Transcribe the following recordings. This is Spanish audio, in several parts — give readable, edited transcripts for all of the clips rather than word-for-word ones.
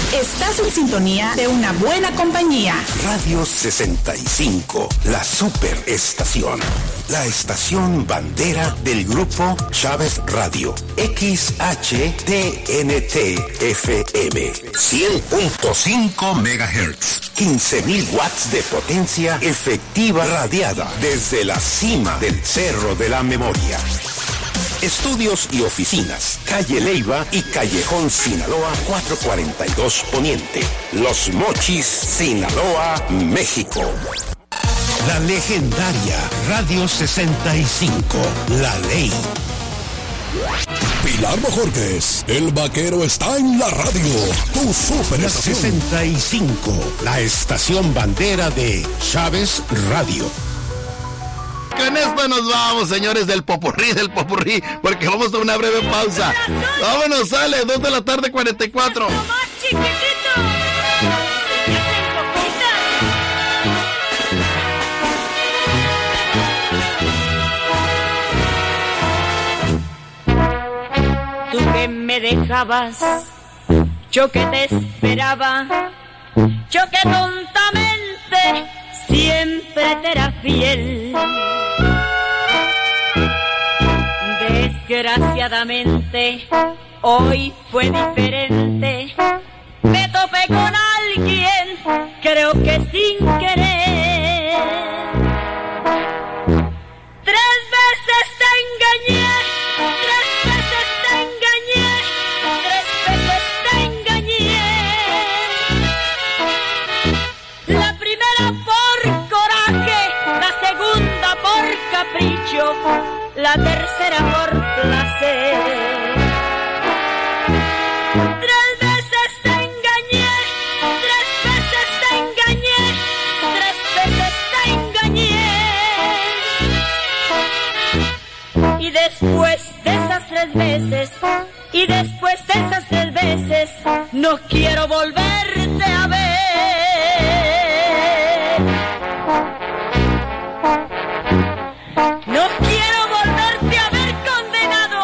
Estás en sintonía de una buena compañía. Radio 65, la superestación. La estación bandera del grupo Chávez Radio. XHTNT-FM. 100.5 MHz. 15.000 watts de potencia efectiva radiada desde la cima del Cerro de la Memoria. Estudios y oficinas, calle Leiva y callejón Sinaloa 442 Poniente. Los Mochis, Sinaloa, México. La legendaria Radio 65, La Ley. Pilar Bojorquez, el vaquero está en la radio. Tu superestación. 65, la estación bandera de Chávez Radio. Con esto nos vamos, señores, del popurrí, porque vamos a una breve pausa. Vámonos, sale, 2 de la tarde, 44. Tú que me dejabas, yo que te esperaba, yo que tontamente siempre te era fiel. Desgraciadamente, hoy fue diferente. Me topé con alguien, creo que sin querer. 3 veces te engañé, 3 veces te engañé, 3 veces te engañé. La primera por coraje, la segunda por capricho, la tercera por placer. 3 veces te engañé, 3 veces te engañé, 3 veces te engañé. Y después de esas 3 veces, y después de esas 3 veces, no quiero volverte a ver. No quiero volverte a ver, condenado.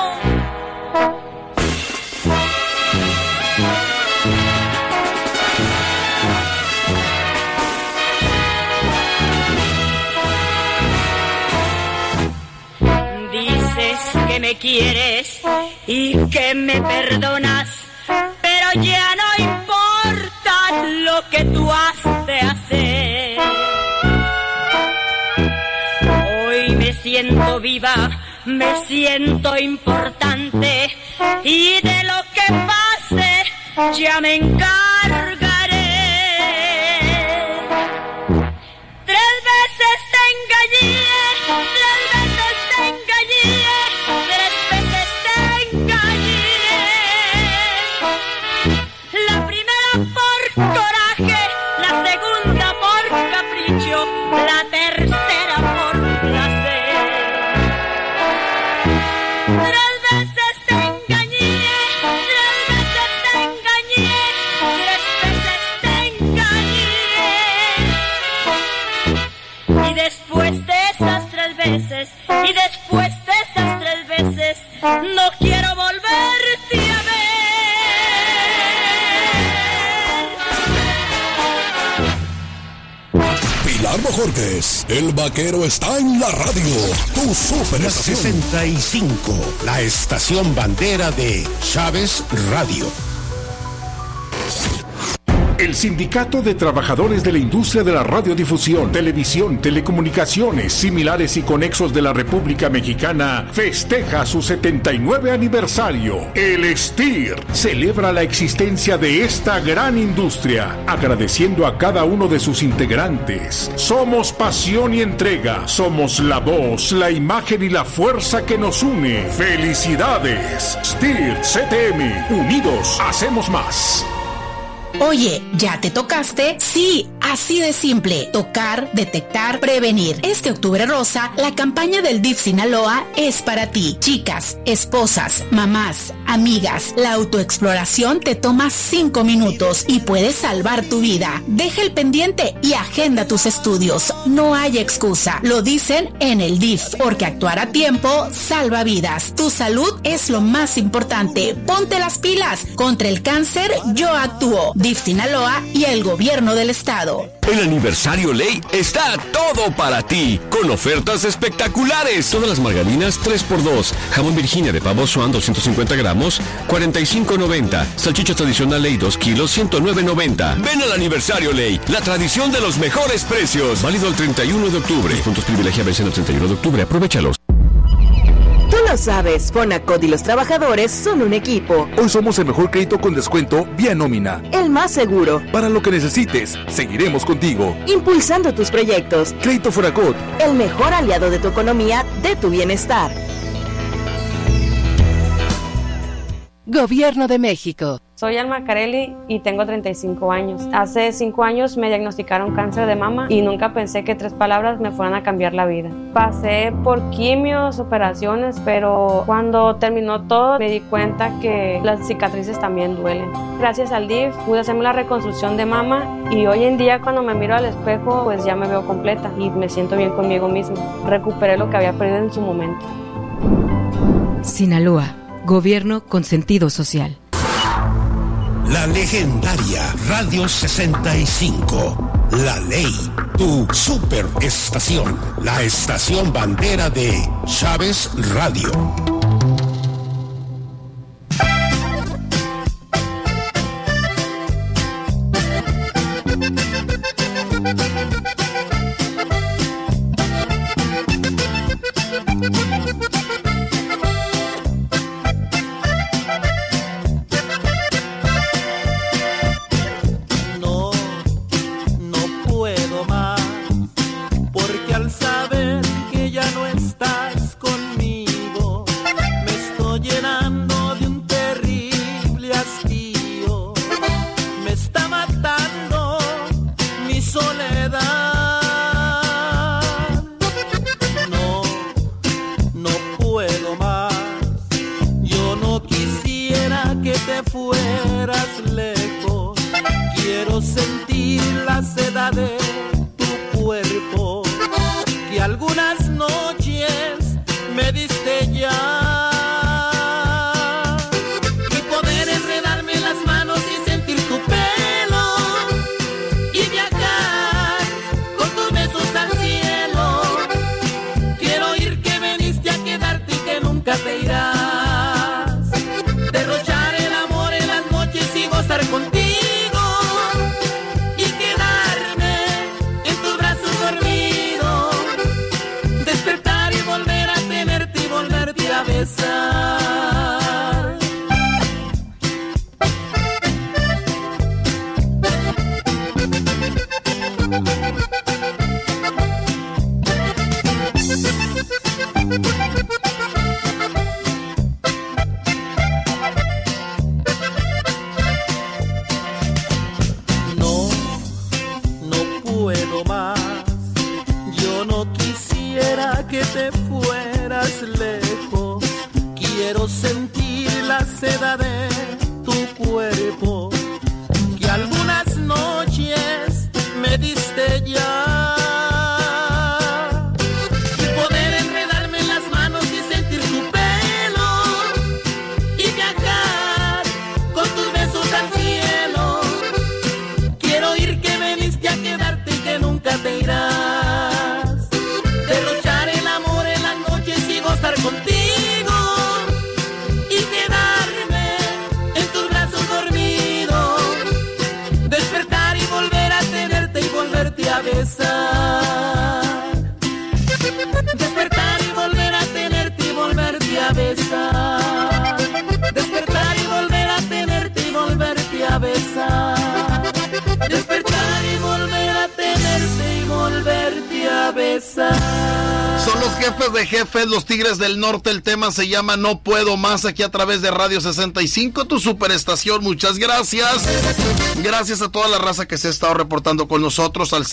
Dices que me quieres y que me perdonas, pero ya no importa lo que tú has de hacer. Hoy me siento viva, me siento importante, y de lo que pase ya me encargaré. 3 veces te engañé, 3 veces te engañé, 3 veces te engañé. La primera por coraje, la segunda por capricho, la tercera por placer. 3 veces te engañé, 3 veces te engañé, 3 veces te engañé. Y después de esas 3 veces, y después de esas 3 veces, no quiero volverte a ver. Pilar Bojorquez, el vaquero está en la radio. Tu superestación. 65, la estación bandera de Chávez Radio. El Sindicato de Trabajadores de la Industria de la Radiodifusión, Televisión, Telecomunicaciones, Similares y Conexos de la República Mexicana festeja su 79 aniversario. El STIR celebra la existencia de esta gran industria, agradeciendo a cada uno de sus integrantes. Somos pasión y entrega, somos la voz, la imagen y la fuerza que nos une. ¡Felicidades! STIR CTM, unidos hacemos más. Oye, ¿ya te tocaste? Sí, así de simple. Tocar, detectar, prevenir. Este octubre rosa, la campaña del DIF Sinaloa es para ti. Chicas, esposas, mamás, amigas, la autoexploración te toma 5 minutos y puedes salvar tu vida. Deja el pendiente y agenda tus estudios. No hay excusa. Lo dicen en el DIF, porque actuar a tiempo salva vidas. Tu salud es lo más importante. Ponte las pilas. Contra el cáncer, yo actúo. DIF Sinaloa y el gobierno del estado. El aniversario Ley está todo para ti, con ofertas espectaculares. Todas las margarinas 3x2, jamón Virginia de pavo Swan 250 gramos, $45.90. Salchicha tradicional Ley 2 kilos, $109.90. Ven al aniversario Ley, la tradición de los mejores precios. Válido el 31 de octubre. Los puntos privilegia vencen el 31 de octubre. Aprovéchalos. Tú lo sabes, Fonacot y los trabajadores son un equipo. Hoy somos el mejor crédito con descuento vía nómina. El más seguro. Para lo que necesites, seguiremos contigo. Impulsando tus proyectos. Crédito Fonacot. El mejor aliado de tu economía, de tu bienestar. Gobierno de México. Soy Alma Carelli y tengo 35 años. Hace 5 años me diagnosticaron cáncer de mama y nunca pensé que 3 palabras me fueran a cambiar la vida. Pasé por quimios, operaciones, pero cuando terminó todo me di cuenta que las cicatrices también duelen. Gracias al DIF pude hacerme la reconstrucción de mama y hoy en día cuando me miro al espejo pues ya me veo completa y me siento bien conmigo misma. Recuperé lo que había perdido en su momento. Sinaloa, gobierno con sentido social. La legendaria Radio 65. La Ley, tu superestación. La estación bandera de Chávez Radio. Son los jefes de jefes, los Tigres del Norte. El tema se llama No Puedo Más, aquí a través de Radio 65, tu superestación. Muchas gracias. Gracias a toda la raza que se ha estado reportando con nosotros al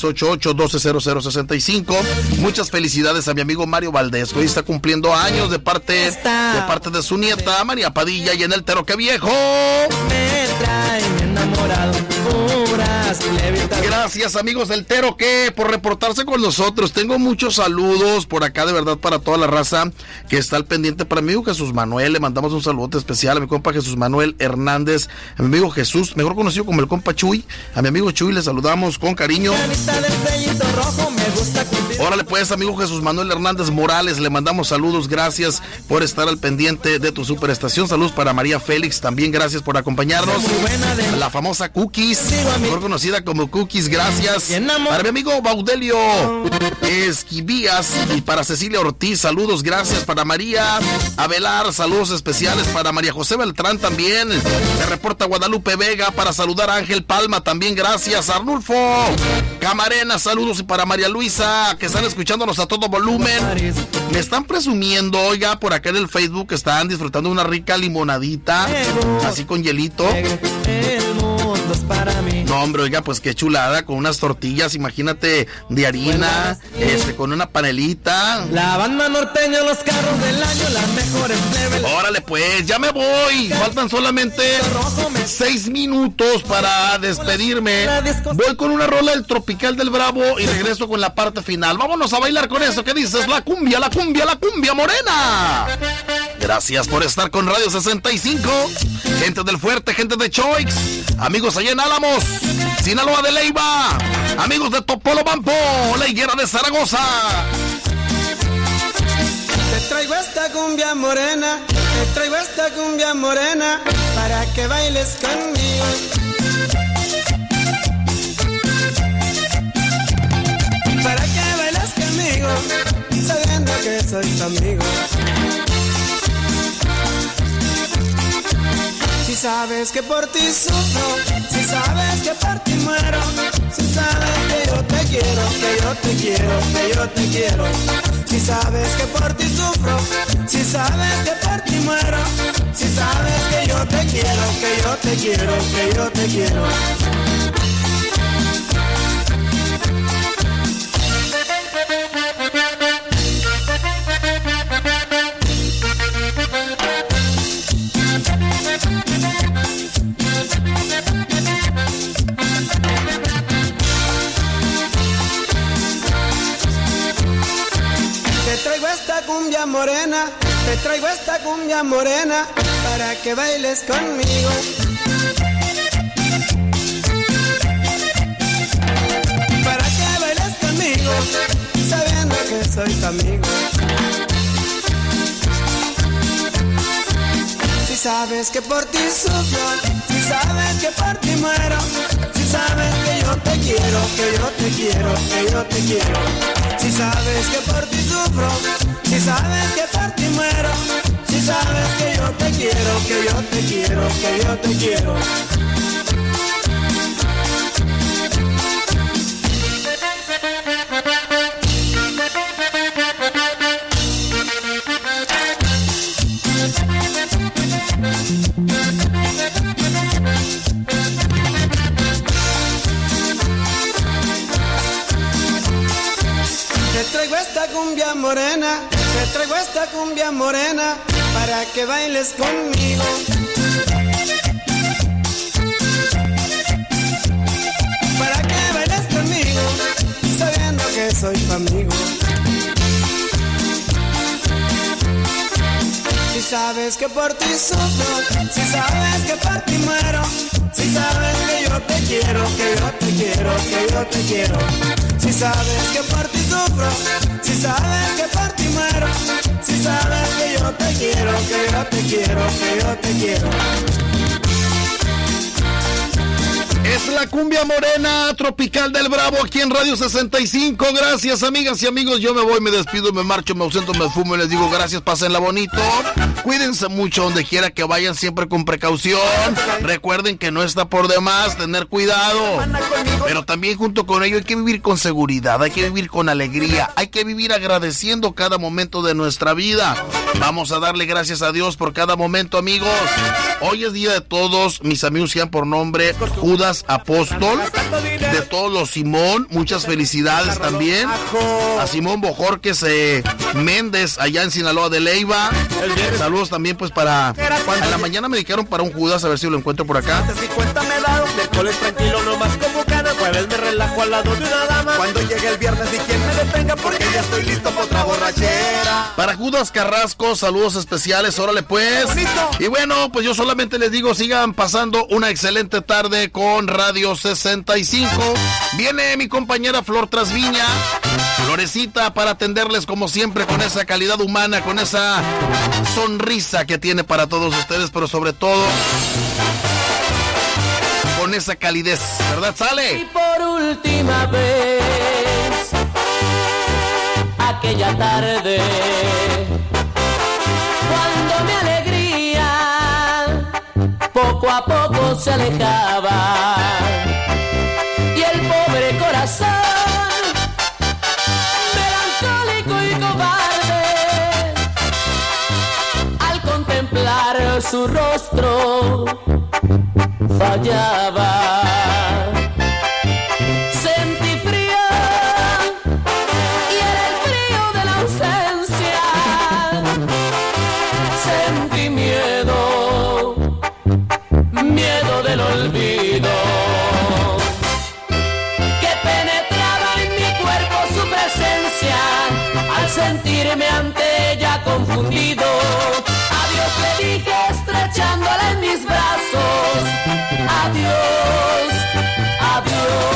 6688-120065. Muchas felicidades a mi amigo Mario Valdés, que hoy está cumpliendo años de parte de su nieta María Padilla, y en el Tero que viejo. Me traen enamorado, Gracias, amigos del Tero, por reportarse con nosotros. Tengo muchos saludos por acá, de verdad, para toda la raza que está al pendiente. Para mi amigo Jesús Manuel, le mandamos un saludo especial a mi compa Jesús Manuel Hernández, a mi amigo Jesús, mejor conocido como el compa Chuy. A mi amigo Chuy le saludamos con cariño. Órale pues, amigo Jesús Manuel Hernández Morales, le mandamos saludos, gracias por estar al pendiente de tu superestación. Saludos para María Félix, también gracias por acompañarnos. La famosa Cookies, mejor conocida como Cookies, gracias. Para mi amigo Baudelio Esquivías y para Cecilia Ortiz, saludos, gracias. Para María Abelar, saludos especiales. Para María José Beltrán también, se reporta Guadalupe Vega, para saludar a Ángel Palma también, gracias. Arnulfo Camarena, saludos. Y para María Luisa, que están escuchándonos a todo volumen. Me están presumiendo, oiga, por acá en el Facebook están disfrutando una rica limonadita, así con hielito. No, hombre, oiga, pues qué chulada, con unas tortillas, imagínate, de harina, con una panelita. La banda norteña, los carros del año, las mejores level. Órale pues, ya me voy. Faltan solamente 6 minutos para despedirme. Voy con una rola del Tropical del Bravo y regreso con la parte final. Vámonos a bailar con eso. ¿Qué dices? La cumbia, la cumbia, la cumbia morena. Gracias por estar con Radio 65. Gente del Fuerte, gente de Choix, amigos allá en Álamos, Sinaloa de Leiva, amigos de Topolobampo, la Higuera de Zaragoza. Te traigo esta cumbia morena, te traigo esta cumbia morena, para que bailes conmigo. Para que bailes conmigo, sabiendo que soy tu amigo. Si sabes que por ti sufro, si sabes que por ti muero, si sabes que yo te quiero, que yo te quiero, que yo te quiero. Si sabes que por ti sufro, si sabes que por ti muero, si sabes que yo te quiero, que yo te quiero, que yo te quiero. Te traigo esta cumbia morena, te traigo esta cumbia morena, para que bailes conmigo. Para que bailes conmigo, sabiendo que soy tu amigo. Si sabes que por ti sufro, si sabes que por ti muero, si sabes que yo te quiero, que yo te quiero, que yo te quiero. Si sabes que por ti sufro, si sabes que por ti muero, si sabes que yo te quiero, que yo te quiero, que yo te quiero. Te traigo esta cumbia morena, te traigo esta cumbia morena, para que bailes conmigo. Para que bailes conmigo, sabiendo que soy tu amigo. Si sabes que por ti sufro, si sabes que por ti muero, si sabes que yo te quiero, que yo te quiero, que yo te quiero. Si sabes que por ti sufro, si sabes que por ti muero, si sabes que yo te quiero, que yo te quiero, que yo te quiero. Es la cumbia morena Tropical del Bravo aquí en Radio 65. Gracias, amigas y amigos. Yo me voy, me despido, me marcho, me ausento, me fumo y les digo gracias, pásenla bonito. Cuídense mucho donde quiera que vayan, siempre con precaución. Recuerden que no está por demás tener cuidado. Pero también junto con ello hay que vivir con seguridad, hay que vivir con alegría, hay que vivir agradeciendo cada momento de nuestra vida. Vamos a darle gracias a Dios por cada momento, amigos. Hoy es día de todos mis amigos que por nombre Judas Apóstol, de todos los Simón, muchas felicidades también a Simón Bojorques Méndez allá en Sinaloa de Leiva. Saludos Saludos también pues para... En la mañana me dedicaron para un Judas, a ver si lo encuentro por acá. 50 me da, miércoles tranquilo, no más como cada jueves me relajo al lado de una dama. Cuando llegue el viernes y quien me detenga porque ya estoy listo para otra borrachera. Para Judas Carrasco, saludos especiales, órale pues. Bonito. Y bueno, pues yo solamente les digo, sigan pasando una excelente tarde con Radio 65. Viene mi compañera Flor Trasviña, Florecita, para atenderles como siempre con esa calidad humana, con esa sonrisa que tiene para todos ustedes, pero sobre todo con esa calidez, ¿verdad? ¡Sale! Y por última vez, aquella tarde, cuando mi alegría poco a poco se alejaba y el pobre corazón melancólico y cobarde, al contemplar su rostro fallaba. Sentí frío y era el frío de la ausencia. Sentí miedo, miedo del olvido, que penetraba en mi cuerpo su presencia. Al sentirme ante ella confundido, adiós le dije estrechándola en mis brazos. Adiós, adiós.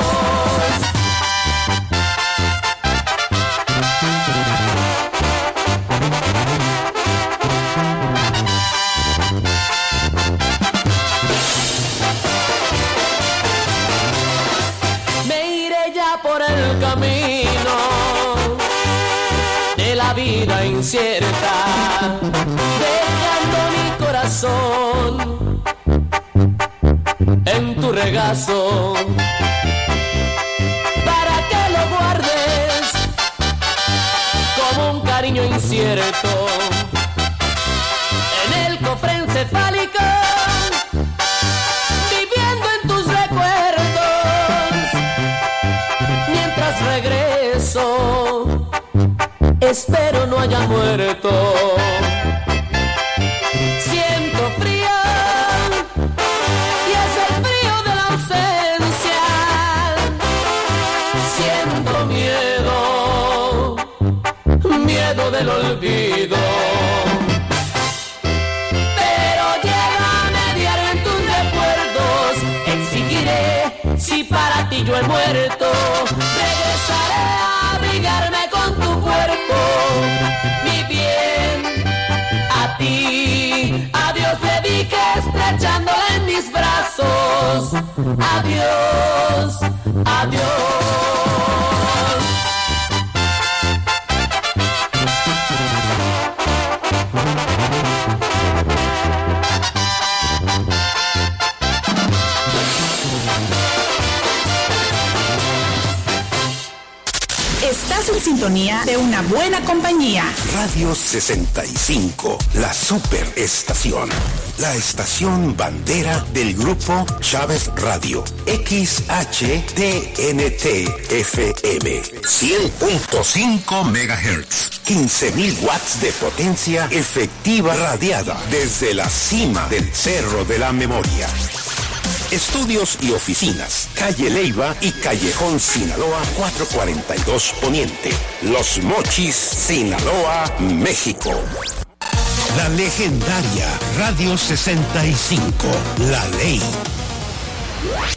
Me iré ya por el camino de la vida incierta, dejando mi corazón en tu regazo, para que lo guardes como un cariño incierto en el cofre encefálico, viviendo en tus recuerdos. Mientras regreso, espero no haya muerto. Siento frío y es el frío de la ausencia. Siento miedo, miedo del olvido. Pero llévame a diario en tus recuerdos. Exigiré, si para ti yo he muerto, regresaré a abrigarme con tu cuerpo, mi bien. A ti, adiós le dije estrechándola en mis brazos. Adiós, adiós. Estás en sintonía de una buena compañía. Radio 65, la superestación. La estación bandera del grupo Chávez Radio. XHTNT FM. 100.5 MHz. 15.000 watts de potencia efectiva radiada desde la cima del Cerro de la Memoria. Estudios y oficinas, calle Leiva y callejón Sinaloa 442 Poniente, Los Mochis, Sinaloa, México. La legendaria Radio 65, La Ley.